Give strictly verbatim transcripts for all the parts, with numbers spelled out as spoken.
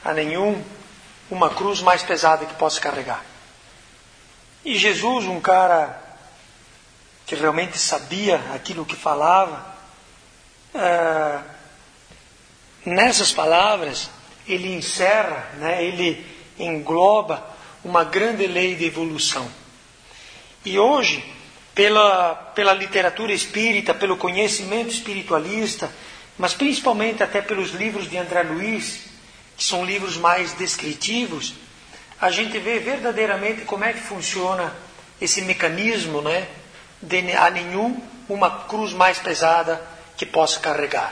a nenhum uma cruz mais pesada que possa carregar. E Jesus, um cara que realmente sabia aquilo que falava, é, nessas palavras, ele encerra, né, ele engloba uma grande lei de evolução. E hoje, pela, pela literatura espírita, pelo conhecimento espiritualista, mas principalmente até pelos livros de André Luiz, que são livros mais descritivos, a gente vê verdadeiramente como é que funciona esse mecanismo, né, de a nenhum uma cruz mais pesada que possa carregar.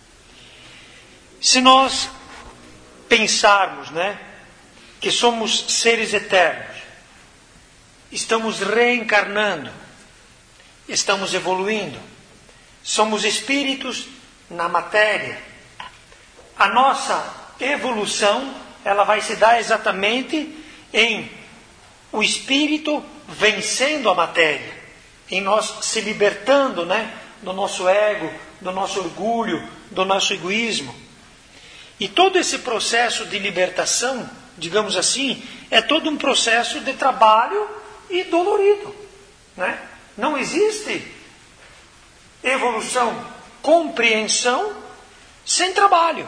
Se nós pensarmos, né, que somos seres eternos, estamos reencarnando, estamos evoluindo, somos espíritos na matéria, a nossa evolução ela vai se dar exatamente em o espírito vencendo a matéria, em nós se libertando, né, do nosso ego, do nosso orgulho, do nosso egoísmo. E todo esse processo de libertação, digamos assim, é todo um processo de trabalho e dolorido, né? Não existe evolução, compreensão sem trabalho.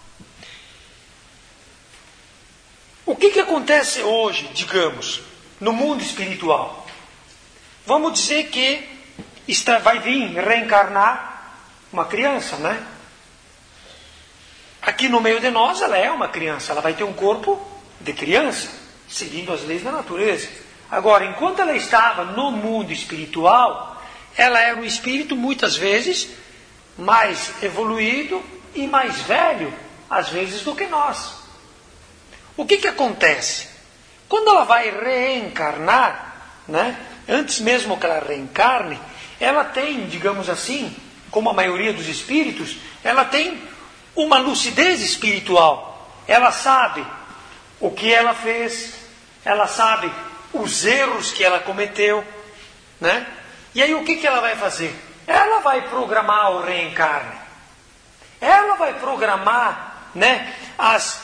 O que que acontece hoje, digamos, no mundo espiritual? Vamos dizer que está, vai vir reencarnar uma criança, né? Aqui no meio de nós ela é uma criança, ela vai ter um corpo de criança, seguindo as leis da natureza. Agora, enquanto ela estava no mundo espiritual, ela era um espírito muitas vezes mais evoluído e mais velho, às vezes, do que nós. O que que acontece? Quando ela vai reencarnar, né, antes mesmo que ela reencarne, ela tem, digamos assim, como a maioria dos espíritos, ela tem uma lucidez espiritual. Ela sabe o que ela fez, ela sabe os erros que ela cometeu, né? E aí o que que ela vai fazer? Ela vai programar o reencarne. Ela vai programar, né, as,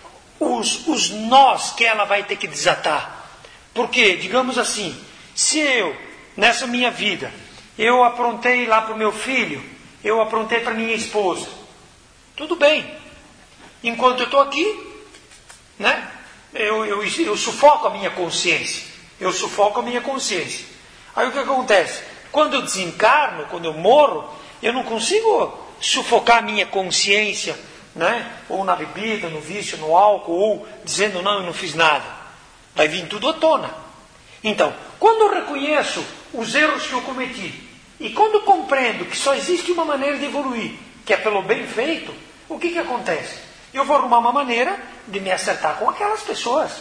os, os nós que ela vai ter que desatar. Porque, digamos assim, se eu, nessa minha vida, eu aprontei lá para o meu filho, eu aprontei para minha esposa, tudo bem. Enquanto eu estou aqui, né, eu, eu, eu sufoco a minha consciência. Eu sufoco a minha consciência. Aí o que acontece? Quando eu desencarno, quando eu morro, eu não consigo sufocar a minha consciência, né? Ou na bebida, no vício, no álcool, ou dizendo, não, eu não fiz nada. Vai vir tudo à tona. Então, quando eu reconheço os erros que eu cometi, e quando eu compreendo que só existe uma maneira de evoluir, que é pelo bem feito, o que que acontece? Eu vou arrumar uma maneira de me acertar com aquelas pessoas.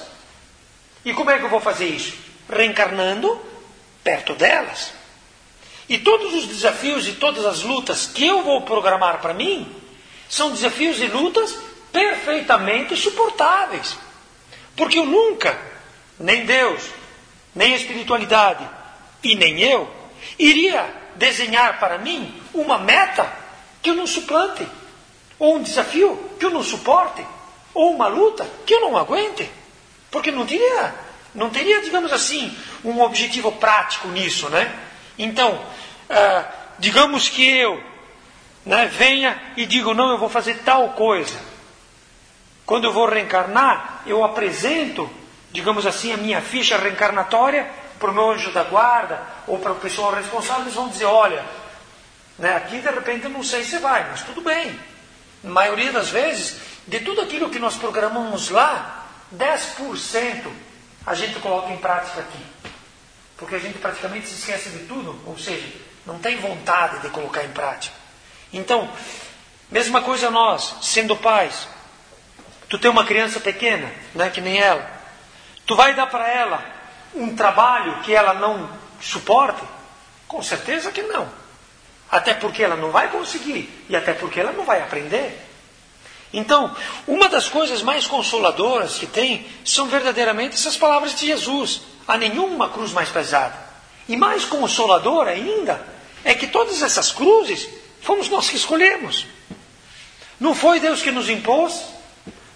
E como é que eu vou fazer isso? Reencarnando perto delas. E todos os desafios e todas as lutas que eu vou programar para mim, são desafios e lutas perfeitamente suportáveis. Porque eu nunca, nem Deus, nem a espiritualidade, e nem eu, iria desenhar para mim uma meta que eu não suplante, ou um desafio que eu não suporte, ou uma luta que eu não aguente. Porque não teria, não teria, digamos assim, um objetivo prático nisso, né? Então, ah, digamos que eu, né, venha e digo, não, eu vou fazer tal coisa. Quando eu vou reencarnar, eu apresento, digamos assim, a minha ficha reencarnatória para o meu anjo da guarda, ou para o pessoal responsável, eles vão dizer, olha, né, aqui de repente eu não sei se vai, mas tudo bem. Na maioria das vezes, de tudo aquilo que nós programamos lá, dez por cento a gente coloca em prática aqui. Porque a gente praticamente se esquece de tudo, ou seja, não tem vontade de colocar em prática. Então, mesma coisa nós, sendo pais. Tu tem uma criança pequena, né, que nem ela. Tu vai dar para ela um trabalho que ela não suporte? Com certeza que não. Até porque ela não vai conseguir. E até porque ela não vai aprender. Então, uma das coisas mais consoladoras que tem são verdadeiramente essas palavras de Jesus. Há nenhuma cruz mais pesada. E mais consoladora ainda é que todas essas cruzes fomos nós que escolhemos. Não foi Deus que nos impôs.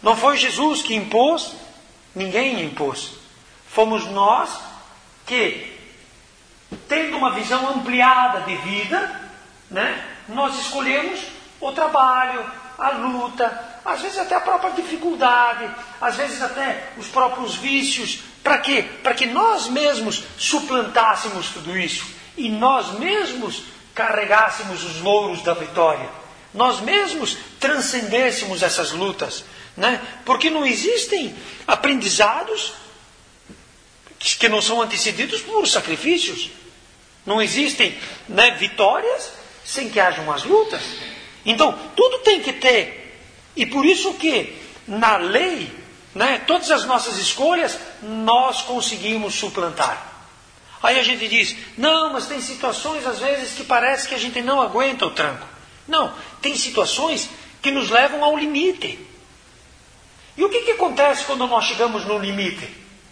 Não foi Jesus que impôs, ninguém impôs. Fomos nós que, tendo uma visão ampliada de vida, né, nós escolhemos o trabalho, a luta, às vezes até a própria dificuldade, às vezes até os próprios vícios. Para quê? Para que nós mesmos suplantássemos tudo isso e nós mesmos carregássemos os louros da vitória. Nós mesmos transcendêssemos essas lutas, né? Porque não existem aprendizados que não são antecedidos por sacrifícios. Não existem, né, vitórias sem que hajam as lutas. Então, tudo tem que ter. E por isso que, na lei, né, todas as nossas escolhas, nós conseguimos suplantar. Aí a gente diz, não, mas tem situações às vezes que parece que a gente não aguenta o tranco. Não, tem situações que nos levam ao limite. E o que, que acontece quando nós chegamos no limite?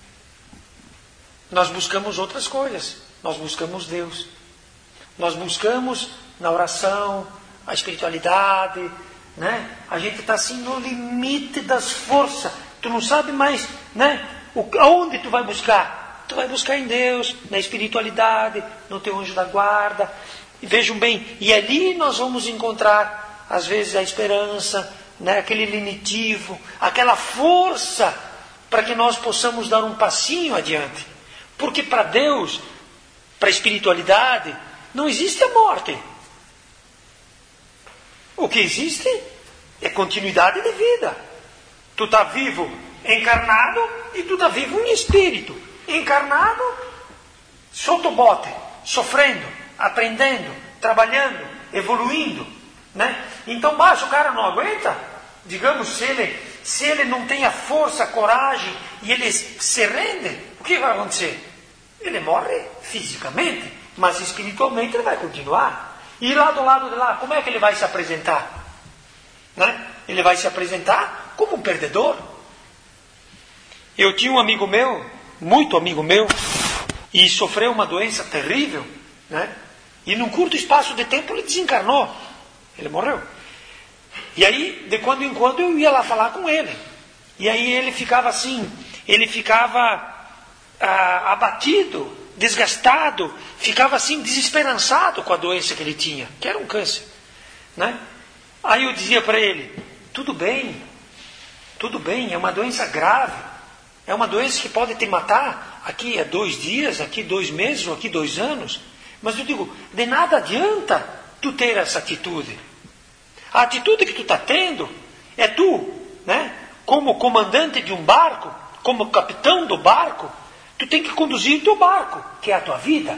Nós buscamos outras coisas. Nós buscamos Deus. Nós buscamos na oração, a espiritualidade, né? A gente está assim no limite das forças. Tu não sabe mais, né? O, aonde tu vai buscar? Tu vai buscar em Deus, na espiritualidade, no teu anjo da guarda. E vejam bem, e ali nós vamos encontrar, às vezes, a esperança, né? Aquele lenitivo, aquela força para que nós possamos dar um passinho adiante. Porque para Deus, para a espiritualidade, não existe a morte. O que existe é continuidade de vida. Tu está vivo encarnado e tu está vivo em espírito. Encarnado, sotobote, sofrendo, aprendendo, trabalhando, evoluindo, né? Então, mas o cara não aguenta. Digamos, se ele, se ele não tem a força, a coragem e ele se rende, o que vai acontecer? Ele morre fisicamente, mas espiritualmente ele vai continuar. E lá do lado de lá, como é que ele vai se apresentar? Né? Ele vai se apresentar como um perdedor. Eu tinha um amigo meu, muito amigo meu, e sofreu uma doença terrível, né? E num curto espaço de tempo ele desencarnou. Ele morreu. E aí, de quando em quando, eu ia lá falar com ele. E aí ele ficava assim, ele ficava ah, abatido, desgastado, ficava assim desesperançado com a doença que ele tinha, que era um câncer, né? Aí eu dizia para ele, tudo bem, tudo bem, é uma doença grave, é uma doença que pode te matar aqui a dois dias, aqui dois meses ou aqui dois anos, mas eu digo, de nada adianta tu ter essa atitude. A atitude que tu está tendo é tu, né? Como comandante de um barco, como capitão do barco, tu tem que conduzir o teu barco, que é a tua vida.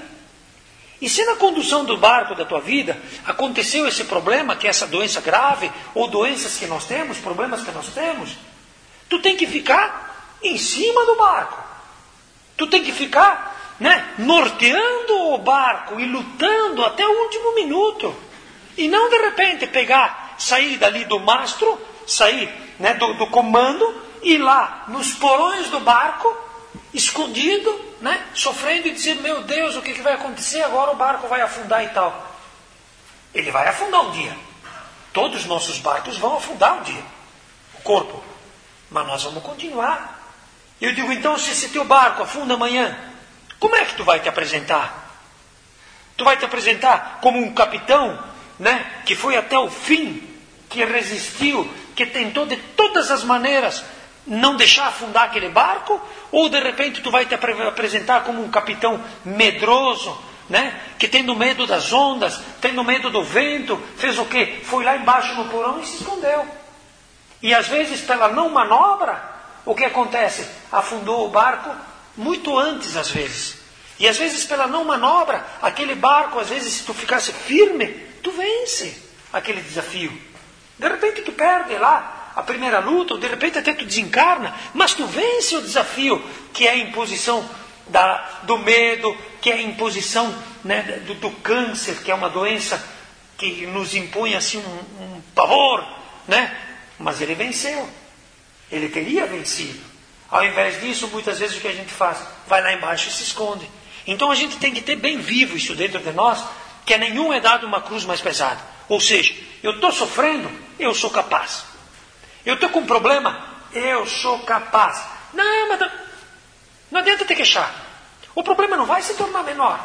E se na condução do barco da tua vida aconteceu esse problema, que é essa doença grave, ou doenças que nós temos, problemas que nós temos, tu tem que ficar em cima do barco. Tu tem que ficar, né, norteando o barco e lutando até o último minuto. E não de repente pegar, sair dali do mastro, sair, né, do, do comando, ir lá nos porões do barco, escondido, né, sofrendo e dizer, meu Deus, o que, que vai acontecer? Agora o barco vai afundar e tal. Ele vai afundar um dia. Todos os nossos barcos vão afundar um dia. O corpo. Mas nós vamos continuar. Eu digo, então, se esse teu barco afunda amanhã, como é que tu vai te apresentar? Tu vai te apresentar como um capitão, né, que foi até o fim, que resistiu, que tentou de todas as maneiras não deixar afundar aquele barco? Ou de repente tu vai te apresentar como um capitão medroso, né? Que tendo medo das ondas, tendo medo do vento, fez o quê? Foi lá embaixo no porão e se escondeu. E às vezes pela não manobra, o que acontece? Afundou o barco muito antes às vezes. E às vezes pela não manobra, aquele barco, às vezes se tu ficasse firme, tu vence aquele desafio. De repente tu perde lá a primeira luta, ou de repente até tu desencarna, mas tu vence o desafio, que é a imposição da, do medo, que é a imposição, né, do, do câncer, que é uma doença que nos impõe assim um, um pavor, né? Mas ele venceu. Ele teria vencido. Ao invés disso, muitas vezes o que a gente faz? Vai lá embaixo e se esconde. Então a gente tem que ter bem vivo isso dentro de nós, que a nenhum é dado uma cruz mais pesada. Ou seja, eu estou sofrendo, eu sou capaz. Eu estou com um problema, eu sou capaz. Não, mas não adianta te queixar. O problema não vai se tornar menor.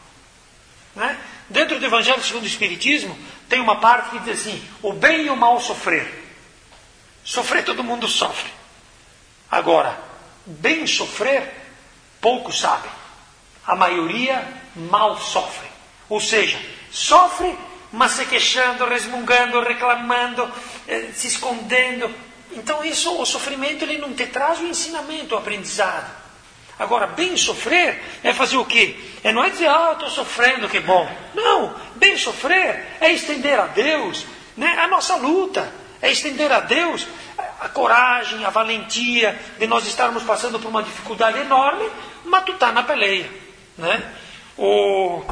Né? Dentro do Evangelho segundo o Espiritismo, tem uma parte que diz assim, o bem e o mal sofrer. Sofrer todo mundo sofre. Agora, bem sofrer, poucos sabem. A maioria mal sofre. Ou seja, sofre, mas se queixando, resmungando, reclamando, eh, se escondendo. Então isso, o sofrimento, ele não te traz o ensinamento, o aprendizado. Agora, bem sofrer é fazer o quê? É não é dizer, ah, eu estou sofrendo, que bom. Não, bem sofrer é estender a Deus, né, a nossa luta. É estender a Deus a coragem, a valentia de nós estarmos passando por uma dificuldade enorme, matutar na peleia. Né? O...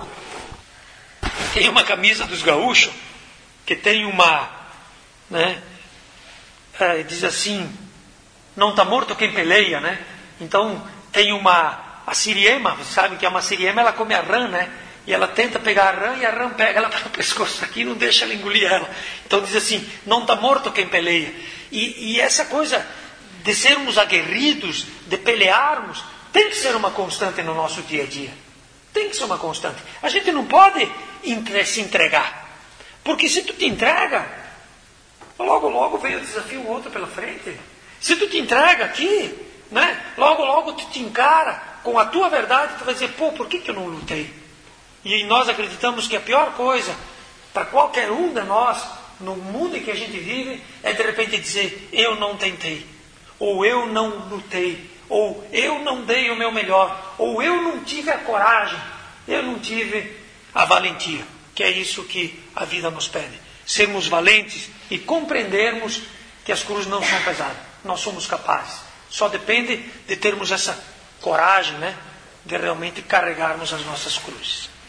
Tem uma camisa dos gaúchos que tem uma... Né, é, diz assim, não está morto quem peleia. Né? Então tem uma... A siriema, vocês sabem que é uma siriema, ela come a rã, né? E ela tenta pegar a rã e a rã pega ela pelo pescoço aqui e não deixa ela engolir ela. Então diz assim, não está morto quem peleia. E, e essa coisa de sermos aguerridos, de pelearmos, tem que ser uma constante no nosso dia a dia. Tem que ser uma constante. A gente não pode entre, se entregar. Porque se tu te entrega, logo, logo vem o desafio outro pela frente. Se tu te entrega aqui, né, logo, logo tu te encara com a tua verdade, tu vai dizer, pô, por que, que eu não lutei? E nós acreditamos que a pior coisa para qualquer um de nós, no mundo em que a gente vive, é de repente dizer, eu não tentei, ou eu não lutei, ou eu não dei o meu melhor, ou eu não tive a coragem, eu não tive a valentia, que é isso que a vida nos pede. Sermos valentes e compreendermos que as cruzes não são pesadas, nós somos capazes. Só depende de termos essa coragem, né, de realmente carregarmos as nossas cruzes.